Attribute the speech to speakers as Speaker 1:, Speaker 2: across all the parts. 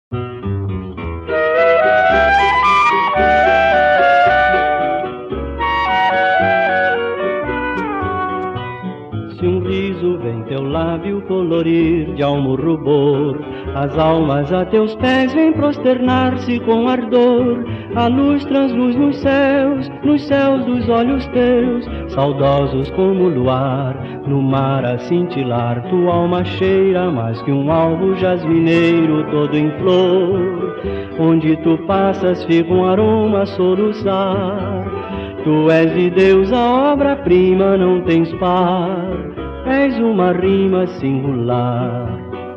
Speaker 1: Se um riso vem teu lábio colorir de almo rubor, as almas a teus pés vêm prosternar-se com ardor. A luz transluz nos céus dos olhos teus, saudosos como o luar, no mar a cintilar. Tua alma cheira mais que um alvo jasmineiro todo em flor. Onde tu passas fica um aroma a soluçar. Tu és de Deus a obra-prima, não tens par, és uma rima singular.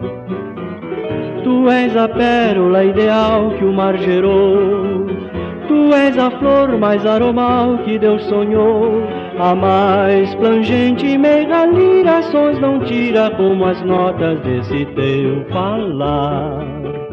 Speaker 1: Tu és a pérola ideal que o mar gerou, tu és a flor mais aromal que Deus sonhou. A mais plangente meiga lira sons não tira como as notas desse teu falar.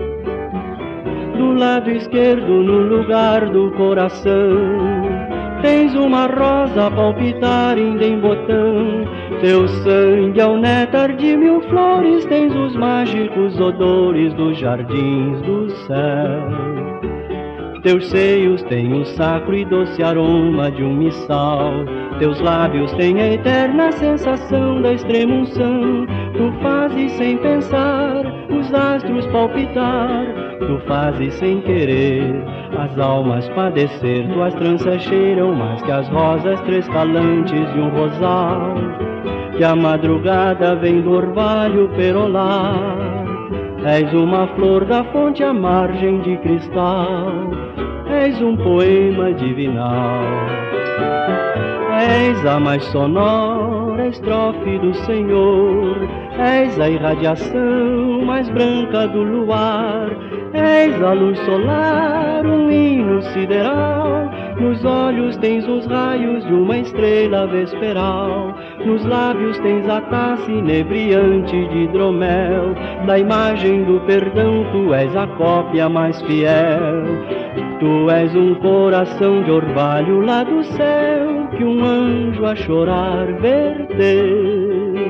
Speaker 1: Do lado esquerdo, no lugar do coração, tens uma rosa a palpitar ainda em botão. Teu sangue é o néctar de mil flores, tens os mágicos odores dos jardins do céu. Teus seios têm o sacro e doce aroma de um missal. Teus lábios têm a eterna sensação da extrema unção. Tu fazes sem pensar os astros palpitar, tu fazes sem querer as almas padecer. Tuas tranças cheiram mais que as rosas trescalantes de um rosal, que a madrugada vem do orvalho perolar. És uma flor da fonte à margem de cristal, és um poema divinal. És a mais sonora estrofe do Senhor, és a irradiação mais branca do luar, és a luz solar, um hino sideral. Nos olhos tens os raios de uma estrela vesperal, nos lábios tens a taça inebriante de hidromel. Da imagem do perdão tu és a cópia mais fiel. Tu és um coração de orvalho lá do céu, que um anjo a chorar verteu.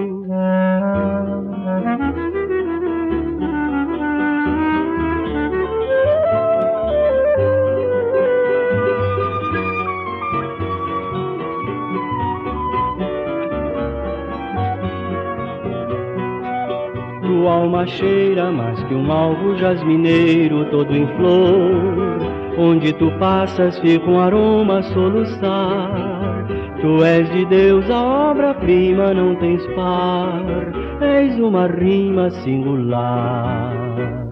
Speaker 1: Tua alma cheira mais que um alvo jasmineiro todo em flor. Onde tu passas fica um aroma a soluçar. Tu és de Deus a obra-prima, não tens par, és uma rima singular.